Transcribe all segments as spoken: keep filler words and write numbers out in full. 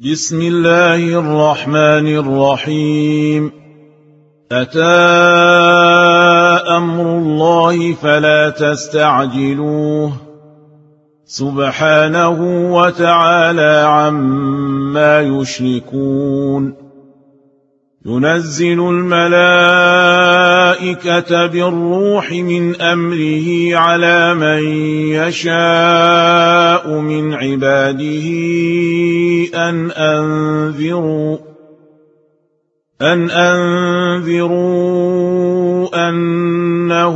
بسم الله الرحمن الرحيم. أتى أمر الله فلا تستعجلوه سبحانه وتعالى عما يشركون. ينزل الملائكة بالروح من أمره على من يشاء من عباده أن أنذروا أن أنذروا أنه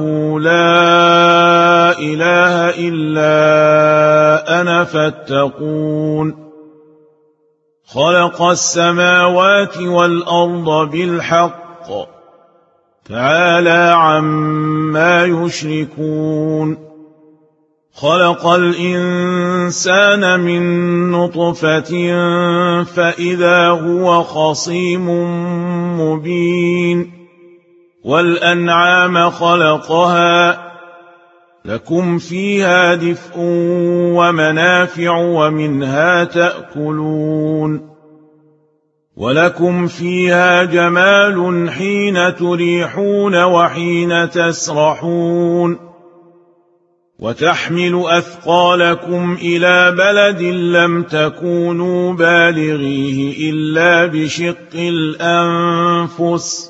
لا إله إلا أنا فاتقون. خلق السماوات والأرض بالحق تعالى عما يشركون. خلق الإنسان من نطفة فإذا هو خصيم مبين. والأنعام خلقها لكم فيها دفء ومنافع ومنها تأكلون. ولكم فيها جمال حين تريحون وحين تسرحون. وتحمل أثقالكم إلى بلد لم تكونوا بالغيه إلا بشق الأنفس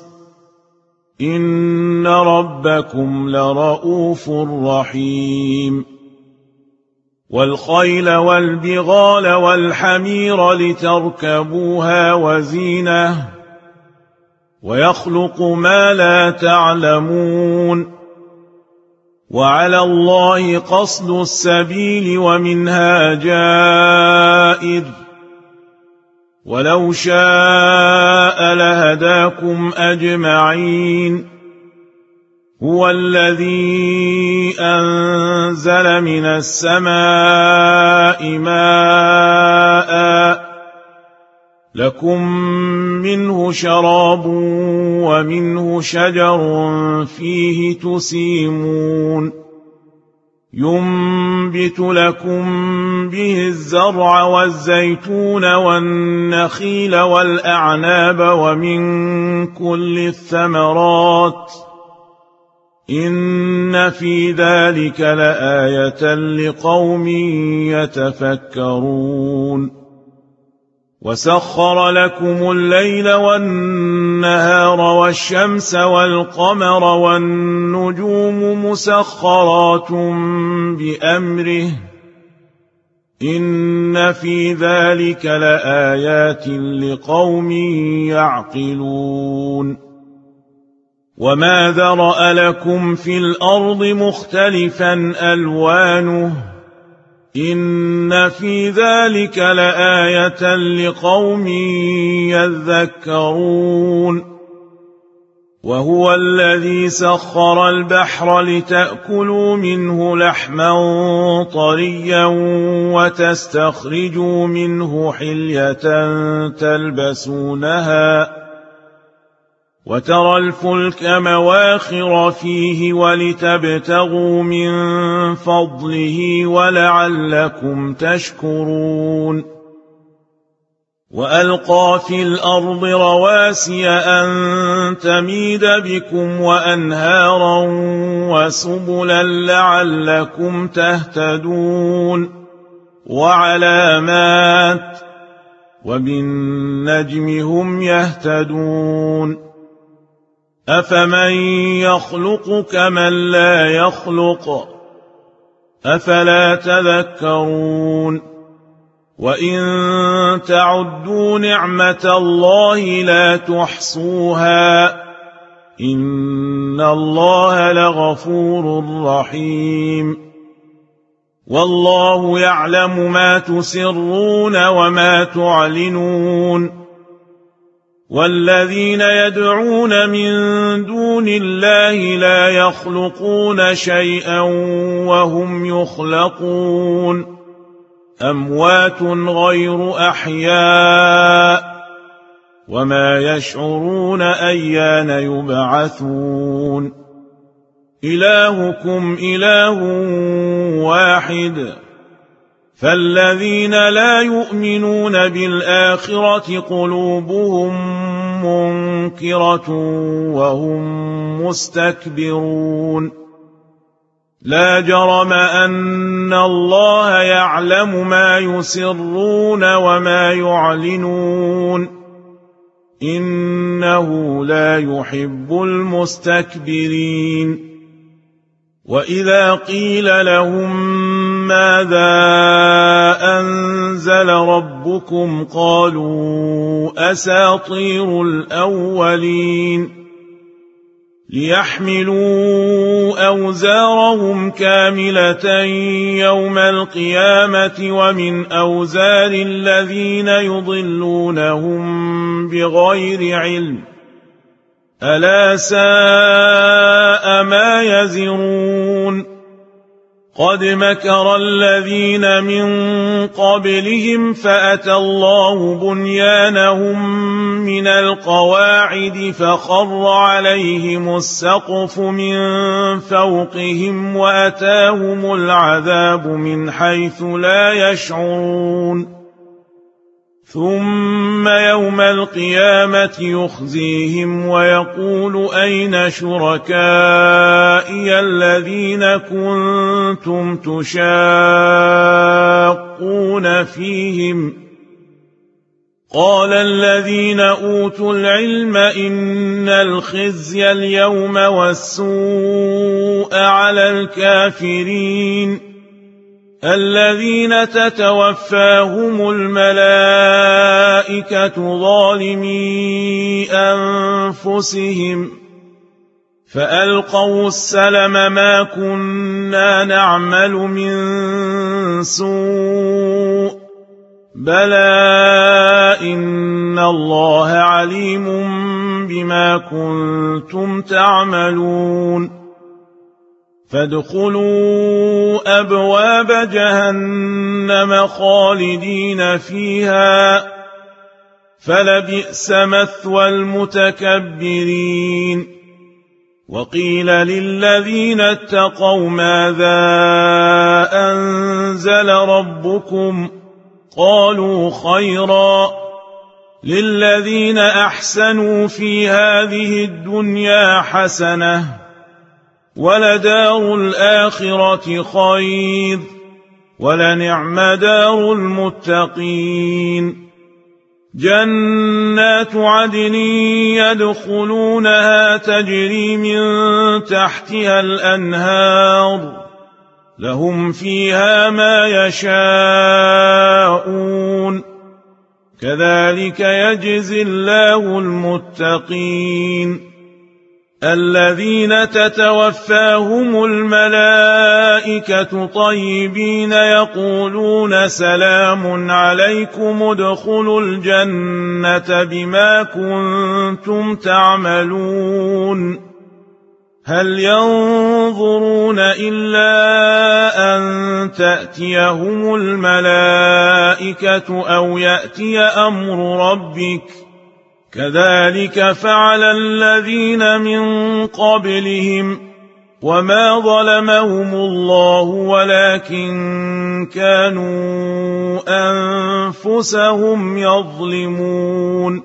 إن ربكم لرؤوف رحيم. والخيل والبغال والحمير لتركبوها وزينة ويخلق ما لا تعلمون. وعلى الله قصد السبيل ومنها جائر ولو شاء لهداكم أجمعين. هو الذي أنزل من السماء ماء لكم منه شراب ومنه شجر فيه تسيمون. ينبت لكم به الزرع والزيتون والنخيل والأعناب ومن كل الثمرات إن في ذلك لآية لقوم يتفكرون. وسخر لكم الليل والنهار والشمس والقمر والنجوم مسخرات بأمره إن في ذلك لآيات لقوم يعقلون. وما ذرأ لكم في الأرض مختلفا ألوانه إن في ذلك لآية لقوم يذكرون. وهو الذي سخر البحر لتأكلوا منه لحما طريا وتستخرجوا منه حلية تلبسونها وترى الفلك مواخر فيه ولتبتغوا من فضله ولعلكم تشكرون. وألقى في الأرض رواسي أن تميد بكم وأنهارا وسبلا لعلكم تهتدون. وعلامات وبالنجم هم يهتدون. أفمن يخلق كمن لا يخلق أفلا تذكرون. وإن تعدوا نعمة الله لا تحصوها إن الله لغفور رحيم. والله يعلم ما تسرون وما تعلنون. والذين يدعون من دون الله لا يخلقون شيئا وهم يخلقون. أموات غير أحياء وما يشعرون أيان يبعثون. إلهكم إله واحد فالذين لا يؤمنون بالآخرة قلوبهم منكرة وهم مستكبرون لا جرم أن الله يعلم ما يسرون وما يعلنون إنه لا يحب المستكبرين وإذا قيل لهم ماذا أنزل ربكم قالوا أساطير الأولين ليحملوا أوزارهم كاملة يوم القيامة ومن أوزار الذين يضلونهم بغير علم ألا ساء ما يزرون قد مكر الذين من قبلهم فأتى الله بنيانهم من القواعد فخر عليهم السقف من فوقهم وأتاهم العذاب من حيث لا يشعرون ثم يوم القيامة يخزيهم ويقول أين شركائي الذين كنتم تشاقون فيهم قال الذين أوتوا العلم إن الخزي اليوم والسوء على الكافرين الذين تتوفاهم الملائكة ظالمي أنفسهم فألقوا السلم ما كنا نعمل من سوء بلى إن الله عليم بما كنتم تعملون فادخلوا أبواب جهنم خالدين فيها فلبئس مثوى المتكبرين وقيل للذين اتقوا ماذا أنزل ربكم قالوا خيرا للذين أحسنوا في هذه الدنيا حسنة ولدار الآخرة خير ولنعم دار المتقين جنات عدن يدخلونها تجري من تحتها الأنهار لهم فيها ما يشاءون كذلك يجزي الله المتقين الذين تتوفاهم الملائكة طيبين يقولون سلام عليكم ادخلوا الجنة بما كنتم تعملون هل ينظرون إلا أن تأتيهم الملائكة أو يأتي أمر ربك كذلك فعل الذين من قبلهم وما ظلمهم الله ولكن كانوا أنفسهم يظلمون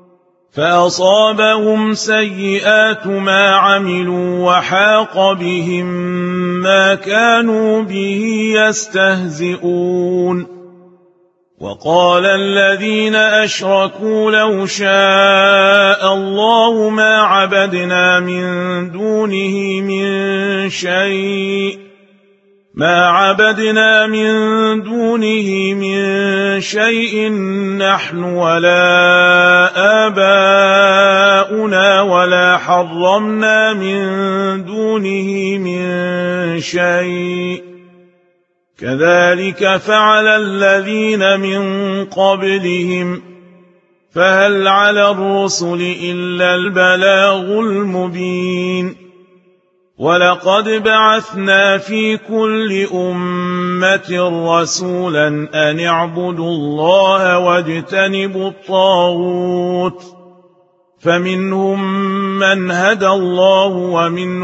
فأصابهم سيئات ما عملوا وحاق بهم ما كانوا به يستهزئون وقال الذين أشركوا لو شاء الله ما عبدنا من دونه من شيء ما عبدنا من دونه من شيء نحن ولا آباؤنا ولا حرمنا من دونه من شيء كذلك فعل الذين من قبلهم فهل على الرسل إلا البلاغ المبين ولقد بعثنا في كل أمة رسولا أن اعبدوا الله واجتنبوا الطاغوت فمنهم من هدى الله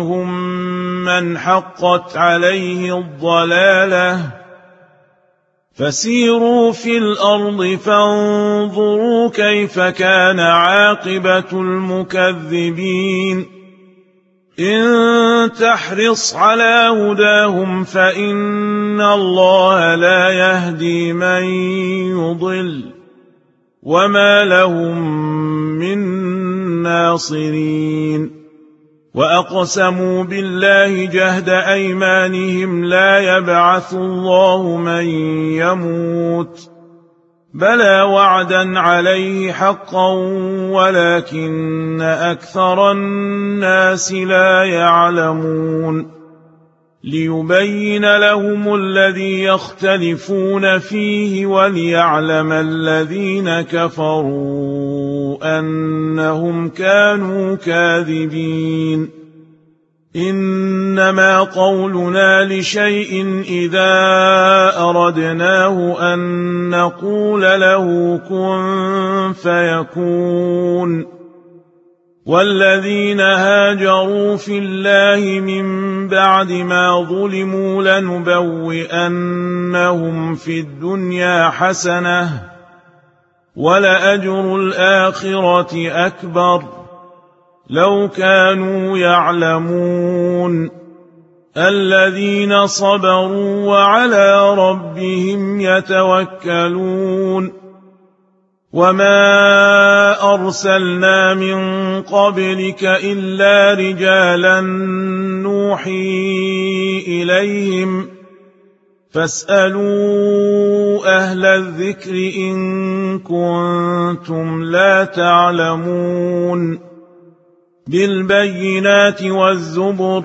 ومنهم من حقت عليه الضلالة فسيروا في الأرض فانظروا كيف كان عاقبة المكذبين إن تحرص على هداهم فإن الله لا يهدي من يضل وما لهم من ناصرين وأقسموا بالله جهد أيمانهم لا يبعث الله من يموت بلى وعدا عليه حقا ولكن أكثر الناس لا يعلمون ليبين لهم الذي يختلفون فيه وليعلم الذين كفروا أنهم كانوا كاذبين إنما قولنا لشيء إذا أردناه أن نقول له كن فيكون والذين هاجروا في الله من بعد ما ظلموا لنبوئنهم في الدنيا حسنة ولأجر الآخرة أكبر لو كانوا يعلمون الذين صبروا وعلى ربهم يتوكلون وما أرسلنا من قبلك إلا رجالا نوحي إليهم فاسألوا أهل الذكر إن كنتم لا تعلمون بالبينات والزبر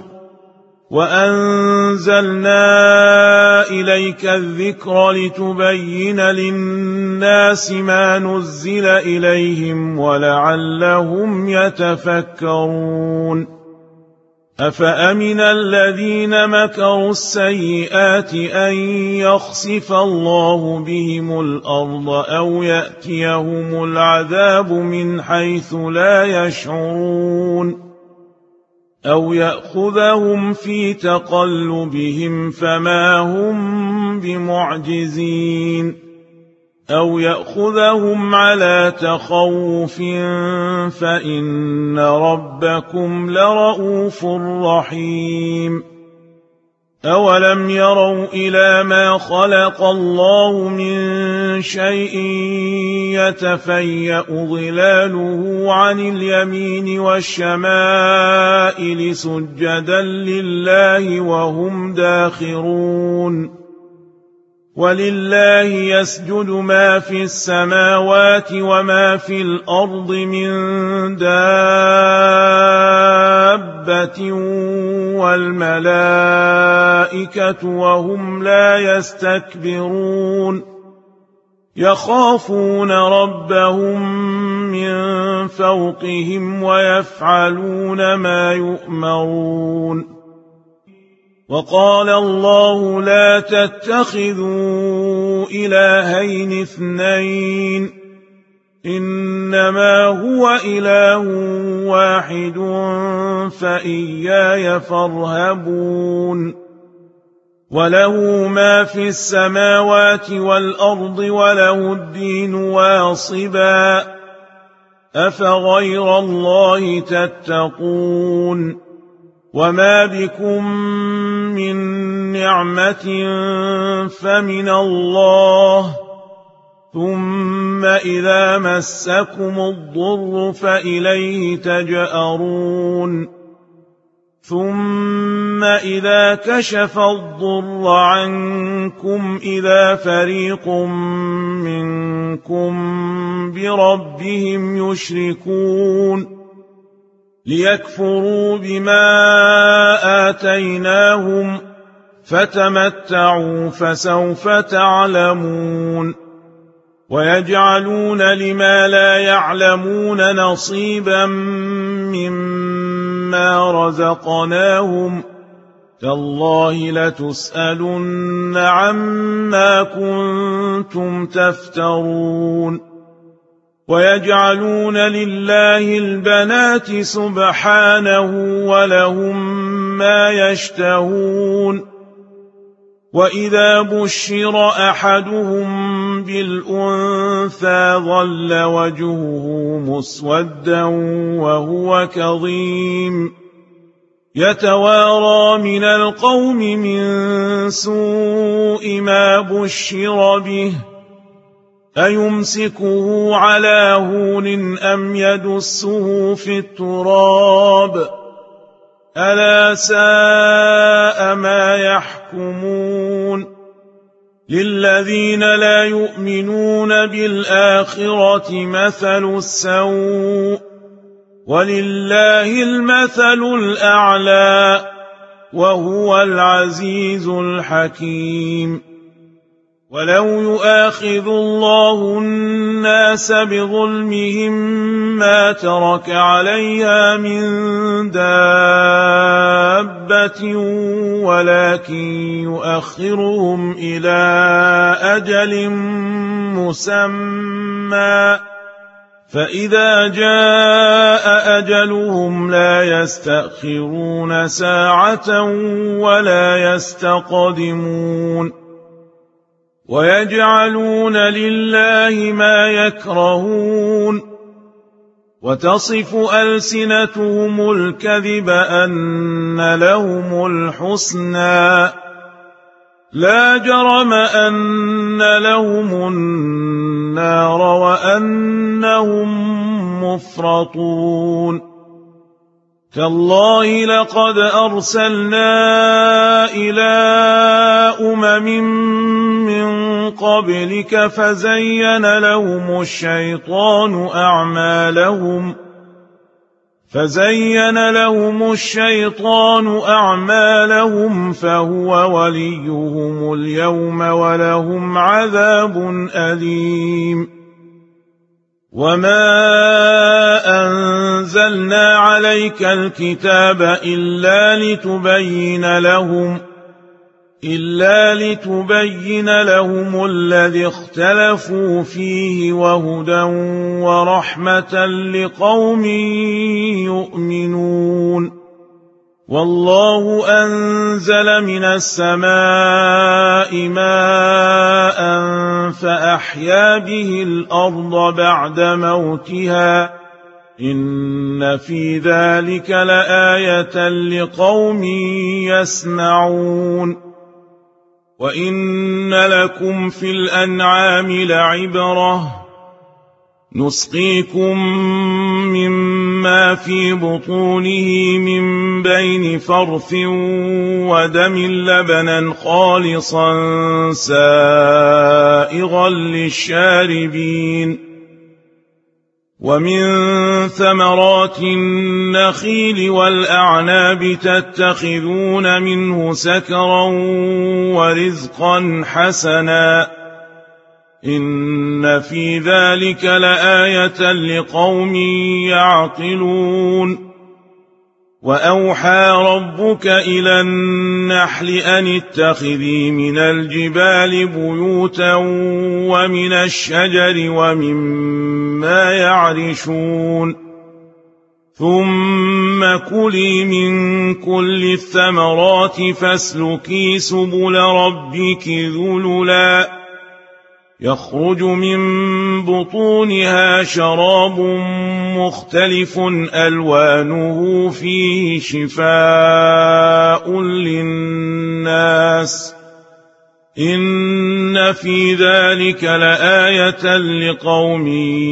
وأنزلنا إليك الذكر لتبين للناس ما نزل إليهم ولعلهم يتفكرون أفأمن الذين مكروا السيئات أن يخسف الله بهم الأرض أو يأتيهم العذاب من حيث لا يشعرون أو يأخذهم في تقلبهم فما هم بمعجزين أو يأخذهم على تخوف فإن ربكم لرؤوف رحيم أولم يروا إلى ما خلق الله من شيء يتفيأ ظلاله عن اليمين والشمائل سجدا لله وهم داخرون ولله يسجد ما في السماوات وما في الأرض من دابة والملائكة وهم لا يستكبرون يخافون ربهم من فوقهم ويفعلون ما يؤمرون وقال الله لا تتخذوا إلهين اثنين إنما هو إله واحد فإياي فارهبون وله ما في السماوات والأرض وله الدين واصبا أفغير الله تتقون وما بكم من نعمة فمن الله ثم إذا مسكم الضر فإليه تجأرون ثم إذا كشف الضر عنكم إذا فريق منكم بربهم يشركون ليكفروا بما آتيناهم فتمتعوا فسوف تعلمون ويجعلون لما لا يعلمون نصيبا مما رزقناهم تالله لتسألن عما كنتم تفترون ويجعلون لله البنات سبحانه ولهم ما يشتهون وإذا بشر أحدهم بالأنثى ظل وجهه مسودا وهو كظيم يتوارى من القوم من سوء ما بشر به أيمسكه على هون أم يدسه في التراب ألا ساء ما يحكمون للذين لا يؤمنون بالآخرة مثل السوء ولله المثل الأعلى وهو العزيز الحكيم ولو يؤاخذ الله الناس بظلمهم ما ترك عليها من دابة ولكن يؤخرهم إلى أجل مسمى فإذا جاء أجلهم لا يستأخرون ساعة ولا يستقدمون ويجعلون لله ما يكرهون وتصف ألسنتهم الكذب أن لهم الحسنى لا جرم أن لهم النار وأنهم مفرطون تالله لقد أرسلنا إلى أمم من قبلك فزين لهم الشيطان أعمالهم فزين لهم الشيطان أعمالهم فهو وليهم اليوم ولهم عذاب أليم وما أنزلنا عليك الكتاب إلا لتبين لهم إلا لتبين لهم الذي اختلفوا فيه وهدى ورحمة لقوم يؤمنون والله أنزل من السماء ماء فأحيا به الأرض بعد موتها إن في ذلك لآية لقوم يسمعون وإن لكم في الأنعام لعبرة نسقيكم مما في بطونه من بين فرث ودم لبنا خالصا سائغا للشاربين ومن ثمرات النخيل والأعناب تتخذون منه سكرا ورزقا حسنا إن في ذلك لآية لقوم يعقلون وأوحى ربك إلى النحل أن اتخذي من الجبال بيوتا ومن الشجر ومما يعرشون ثم كلي من كل الثمرات فاسلكي سبل ربك ذللا يخرج من بطونها شراب مختلف ألوانه فيه شفاء للناس إن في ذلك لآية لقوم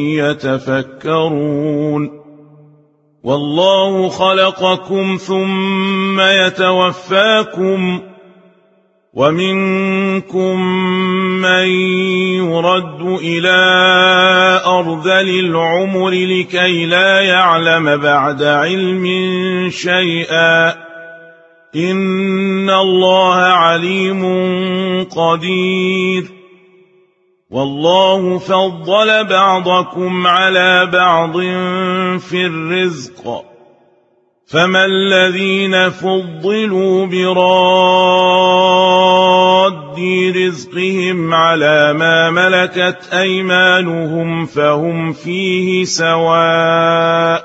يتفكرون والله خلقكم ثم يتوفاكم ومنكم من يرد إلى أرذل العمر لكي لا يعلم بعد علم شيئا إن الله عليم قدير والله فضل بعضكم على بعض في الرزق فما الذين فضلوا براد رزقهم على ما ملكت أيمانهم فهم فيه سواء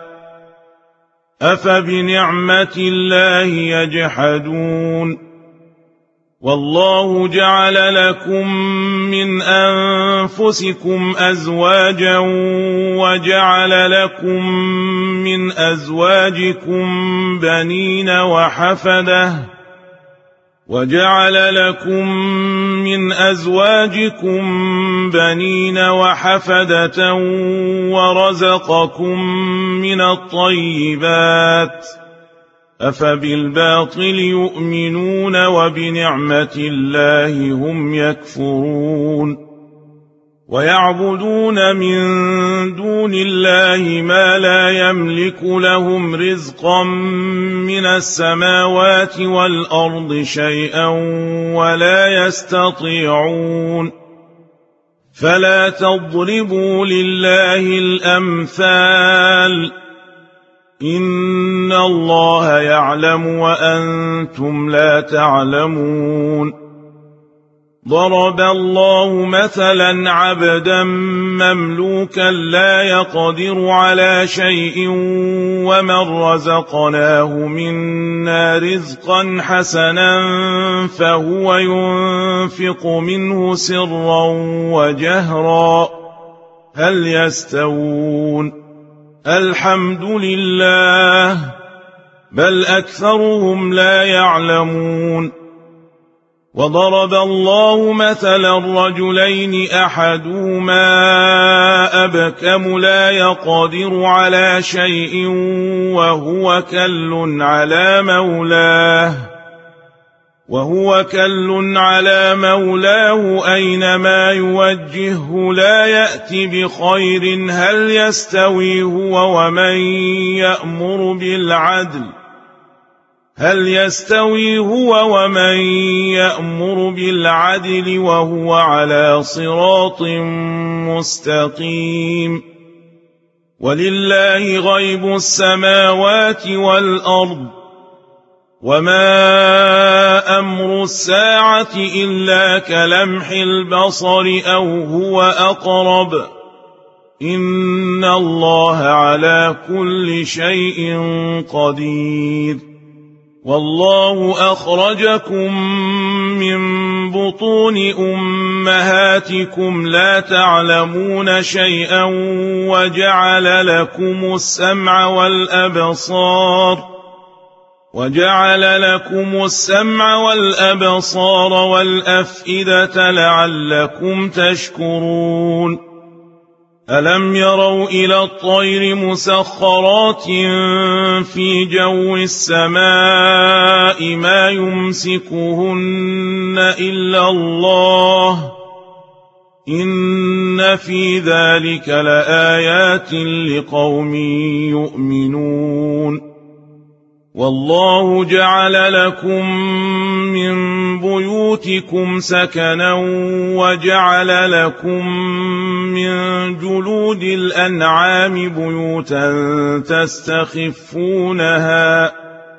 أفبنعمة الله يجحدون والله جعل لكم من أنفسكم أزواجا وجعل لكم من أزواجكم بنين وحفدة وجعل لكم من أزواجكم بنين وحفدة ورزقكم من الطيبات أفبالباطل يؤمنون وبنعمة الله هم يكفرون ويعبدون من دون الله ما لا يملك لهم رزقا من السماوات والأرض شيئا ولا يستطيعون فلا تضربوا لله الأمثال إن الله يعلم وأنتم لا تعلمون ضرب الله مثلا عبدا مملوكا لا يقدر على شيء ومن رزقناه منا رزقا حسنا فهو ينفق منه سرا وجهرا هل يستوون الحمد لله بل أكثرهم لا يعلمون وضرب الله مثلا رجلين أحدهما أبكم لا يقدر على شيء وهو كل على مولاه وهو كل على مولاه أينما يوجهه لا يأتي بخير هل يستوي هو ومن يأمر بالعدل هل يستوي هو ومن يأمر بالعدل وهو على صراط مستقيم ولله غيب السماوات والأرض وما أمر الساعة إلا كلمح البصر أو هو أقرب إن الله على كل شيء قدير والله أخرجكم من بطون أمهاتكم لا تعلمون شيئا وجعل لكم السمع والأبصار وجعل لكم السمع والأبصار والأفئدة لعلكم تشكرون ألم يروا إلى الطير مسخرات في جو السماء ما يمسكهن إلا الله إن في ذلك لآيات لقوم يؤمنون والله جعل لكم من بيوتكم سكنا وجعل لكم من جلود الأنعام بيوتا تستخفونها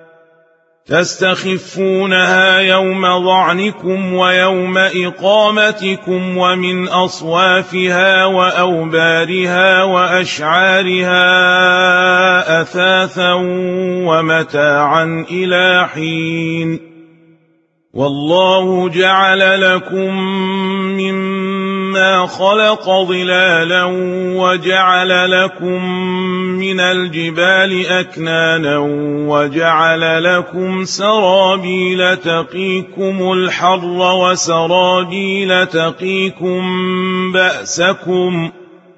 تستخفونها يوم ظعنكم ويوم إقامتكم ومن أصوافها وأوبارها وأشعارها أثاثا ومتاعا إلى حين والله جعل لكم مما خلق ظلالا وجعل لكم من الجبال أكنانا وجعل لكم سرابيل تقيكم الحر وسرابيل تقيكم بأسكم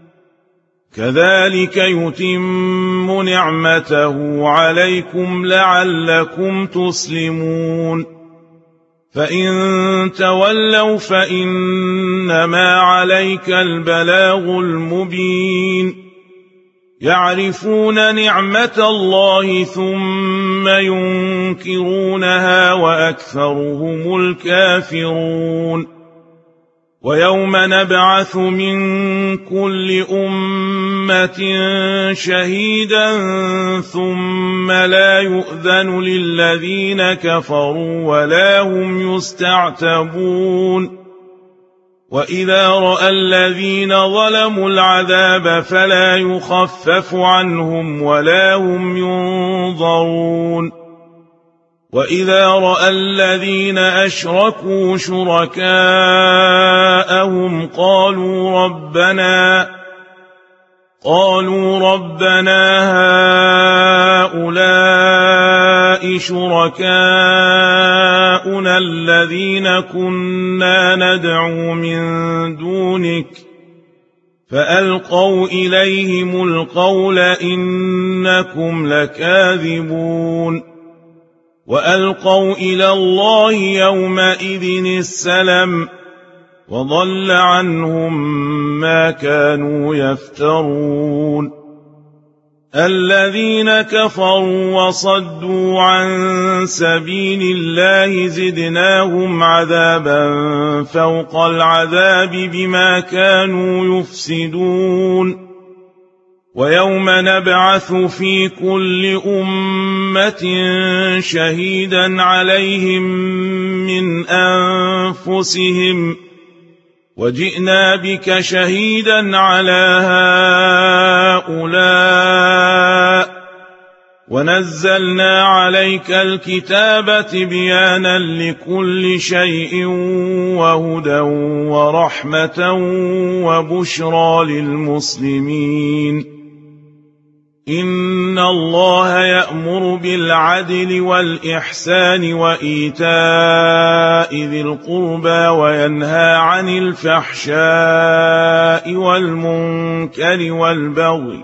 كذلك يتم نعمته عليكم لعلكم تسلمون فإن تولوا فإنما عليك البلاغ المبين يعرفون نعمة الله ثم ينكرونها وأكثرهم الكافرون ويوم نبعث من كل أمة شهيدا ثم لا يؤذن للذين كفروا ولا هم يستعتبون وإذا رأى الذين ظلموا العذاب فلا يخفف عنهم ولا هم ينظرون وإذا رأى الذين أشركوا شركاءهم قالوا ربنا قالوا ربنا هؤلاء شركاؤنا الذين كنا ندعو من دونك فألقوا إليهم القول إنكم لكاذبون وألقوا إلى الله يومئذ السلم وضل عنهم ما كانوا يفترون الذين كفروا وصدوا عن سبيل الله زدناهم عذابا فوق العذاب بما كانوا يفسدون ويوم نبعث في كل أمة شهيدا عليهم من أنفسهم وجئنا بك شهيدا على هؤلاء ونزلنا عليك الكتاب تبيانا لكل شيء وهدى ورحمة وبشرى للمسلمين إن الله يأمر بالعدل والإحسان وإيتاء ذي القربى وينهى عن الفحشاء والمنكر والبغي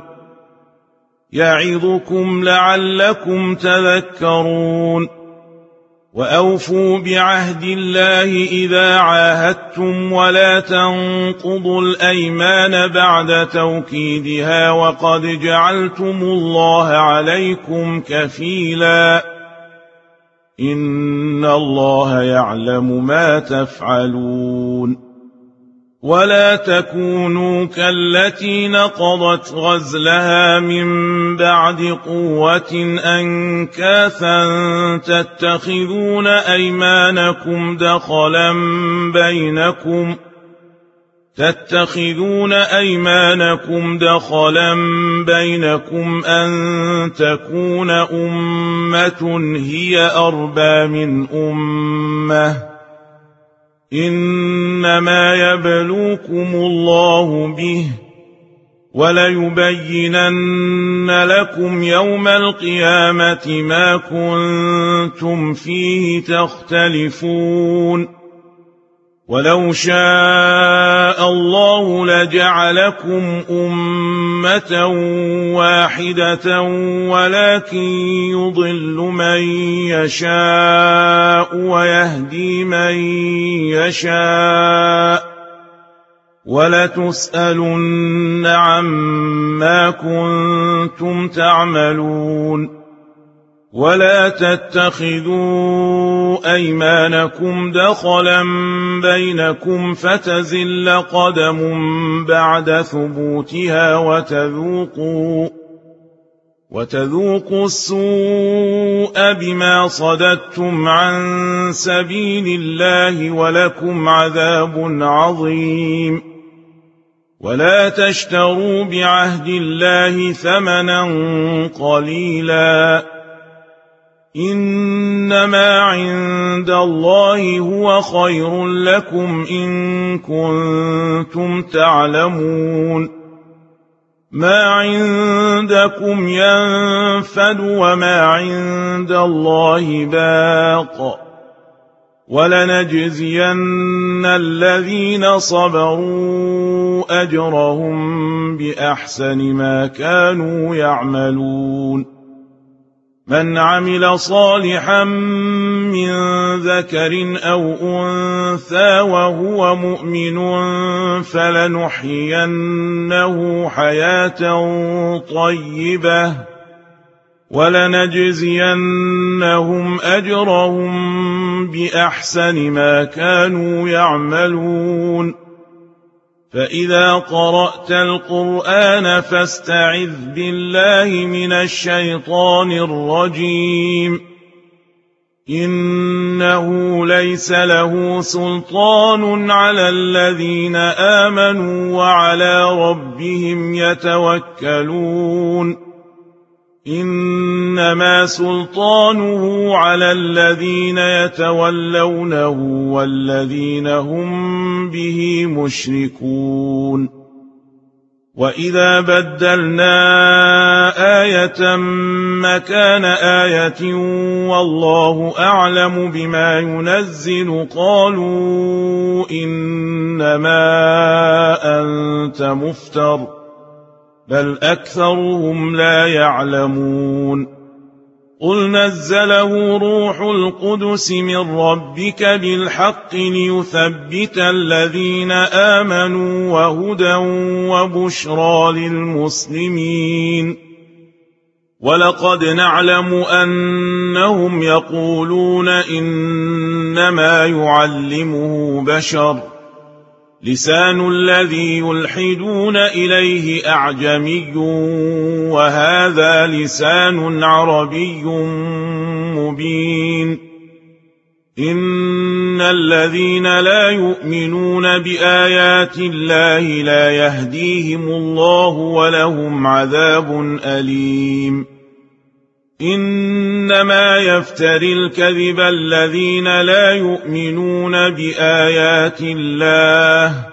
يعظكم لعلكم تذكرون وأوفوا بعهد الله إذا عاهدتم ولا تنقضوا الأيمان بعد توكيدها وقد جعلتم الله عليكم كفيلا إن الله يعلم ما تفعلون ولا تكونوا كالتي نقضت غزلها من بعد قوة أنكاثا تتخذون أيمانكم دخلا بينكم تتخذون أيمانكم دخلا بينكم أن تكون أمة هي أربى من أمة إنما يبلوكم الله به وليبينن لكم يوم القيامة ما كنتم فيه تختلفون ولو شاء الله لجعلكم أمة واحدة ولكن يضل من يشاء ويهدي من يشاء ولتسألن عما كنتم تعملون ولا تتخذوا أيمانكم دخلا بينكم فتزل قدم بعد ثبوتها وتذوقوا وتذوقوا السوء بما صددتم عن سبيل الله ولكم عذاب عظيم ولا تشتروا بعهد الله ثمنا قليلا إنما عند الله هو خير لكم إن كنتم تعلمون ما عندكم ينفد وما عند الله باق ولنجزين الذين صبروا أجرهم بأحسن ما كانوا يعملون من عمل صالحا من ذكر أو أنثى وهو مؤمن فلنحيينه حياة طيبة ولنجزينهم أجرهم بأحسن ما كانوا يعملون فإذا قرأت القرآن فاستعذ بالله من الشيطان الرجيم إنه ليس له سلطان على الذين آمنوا وعلى ربهم يتوكلون إنما سلطانه على الذين يتولونه والذين هم به مشركون. وإذا بدلنا آية مكان آية والله أعلم بما ينزل قالوا إنما أنت مفتر بل أكثرهم لا يعلمون. قل نزله روح القدس من ربك بالحق ليثبت الذين آمنوا وهدى وبشرى للمسلمين. ولقد نعلم أنهم يقولون إنما يعلمه بشر لسان الذي يلحدون إليه أعجمي وهذا لسان عربي مبين. إن الذين لا يؤمنون بآيات الله لا يهديهم الله ولهم عذاب أليم. إنما يفتري الكذب الذين لا يؤمنون بآيات الله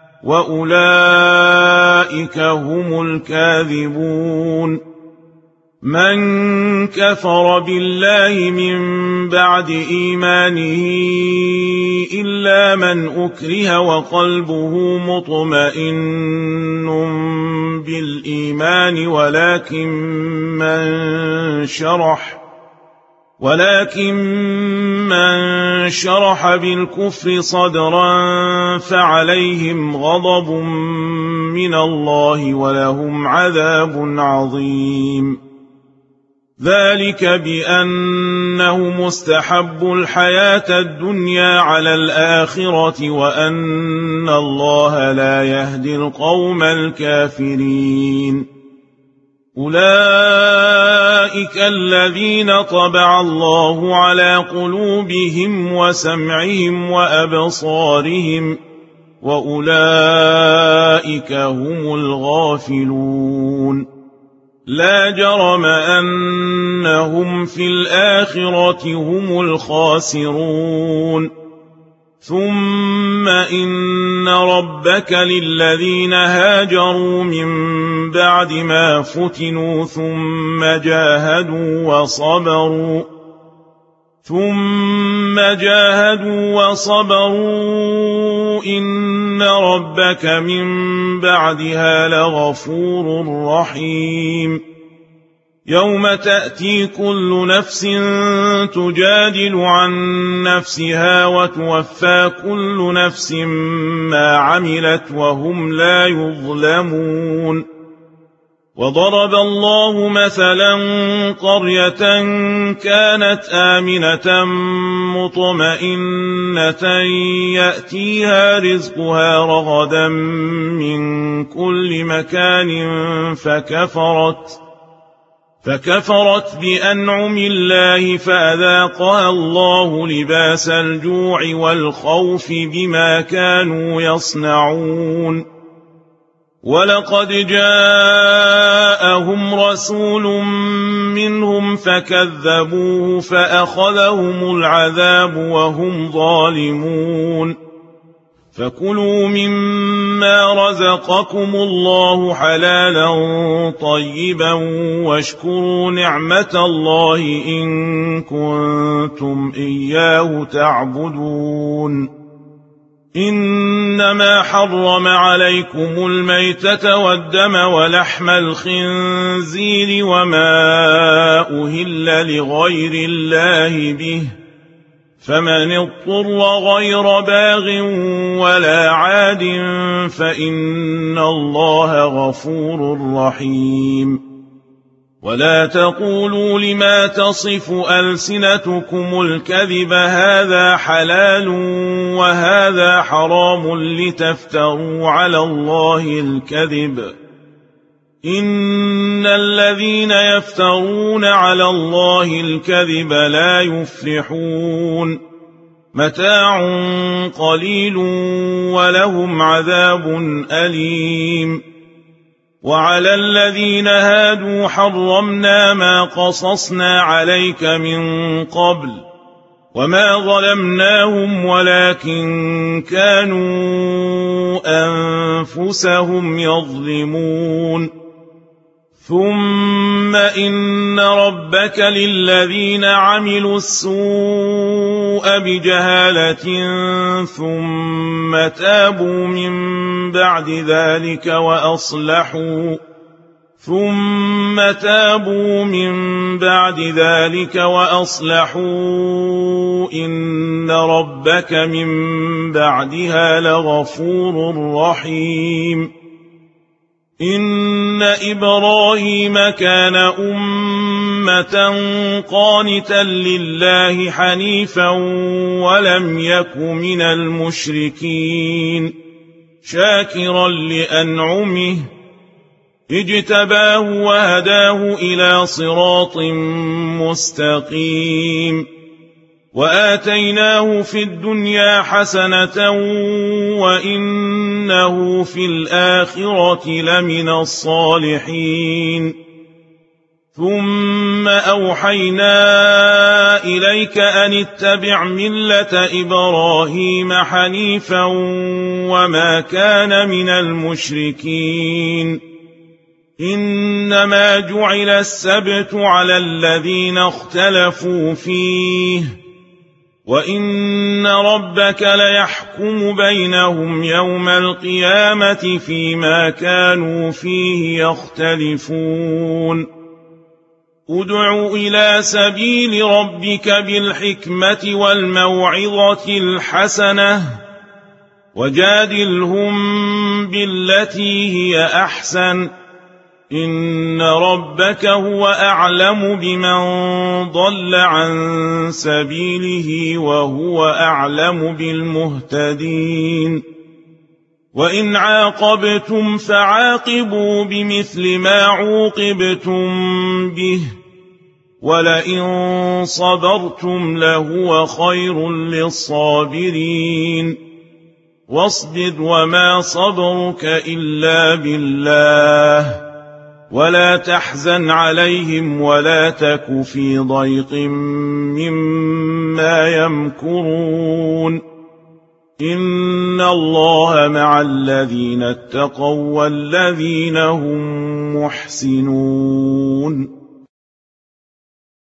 وأولئك هم الكاذبون. من كفر بالله من بعد إيمانه إلا من أكره وقلبه مطمئن بالإيمان ولكن من شرح ولكن من شرح بالكفر صدرا فعليهم غضب من الله ولهم عذاب عظيم. ذلك بأنه مستحب الحياة الدنيا على الآخرة وأن الله لا يهدي القوم الكافرين. أولئك الذين طبع الله على قلوبهم وسمعهم وأبصارهم وأولئك هم الغافلون. لا جرم أنهم في الآخرة هم الخاسرون. ثم إن ربك للذين هاجروا من بعد ما فتنوا ثم جاهدوا وصبروا ثم جاهدوا وصبروا إن ربك من بعدها لغفور رحيم. يوم تأتي كل نفس تجادل عن نفسها وتوفى كل نفس ما عملت وهم لا يظلمون. وضرب الله مثلا قرية كانت آمنة مطمئنة يأتيها رزقها رغدا من كل مكان فكفرت فكفرت بأنعم الله فأذاقها الله لباس الجوع والخوف بما كانوا يصنعون. ولقد جاءهم رسول منهم فكذبوه فأخذهم العذاب وهم ظالمون. فكلوا مما رزقكم الله حلالا طيبا واشكروا نعمة الله إن كنتم إياه تعبدون. إنما حرم عليكم الميتة والدم ولحم الخنزير وما أهل لغير الله به فمن اضطر غير باغ ولا عاد فإن الله غفور رحيم. ولا تقولوا لما تصف ألسنتكم الكذب هذا حلال وهذا حرام لتفتروا على الله الكذب. إن الذين يفترون على الله الكذب لا يفلحون. متاع قليل ولهم عذاب أليم. وعلى الذين هادوا حرمنا ما قصصنا عليك من قبل وما ظلمناهم ولكن كانوا أنفسهم يظلمون ثم إن ربك للذين عملوا السوء بجهالة ثم تابوا من بعد ذلك وأصلحوا ثم تابوا من بعد ذلك وأصلحوا إن ربك من بعدها لغفور رحيم إن إبراهيم كان أمة قانتا لله حنيفا ولم يك من المشركين شاكرا لأنعمه اجتباه وهداه إلى صراط مستقيم وآتيناه في الدنيا حسنة وإنه في الآخرة لمن الصالحين ثم أوحينا إليك أن اتبع ملة إبراهيم حنيفا وما كان من المشركين إنما جعل السبت على الذين اختلفوا فيه وإن ربك ليحكم بينهم يوم القيامة فيما كانوا فيه يختلفون ادع إلى سبيل ربك بالحكمة والموعظة الحسنة وجادلهم بالتي هي أحسن إن ربك هو أعلم بمن ضل عن سبيله وهو أعلم بالمهتدين وإن عاقبتم فعاقبوا بمثل ما عوقبتم به ولئن صبرتم لهو خير للصابرين واصبر وما صبرك إلا بالله ولا تحزن عليهم ولا تك في ضيق مما يمكرون إن الله مع الذين اتقوا والذين هم محسنون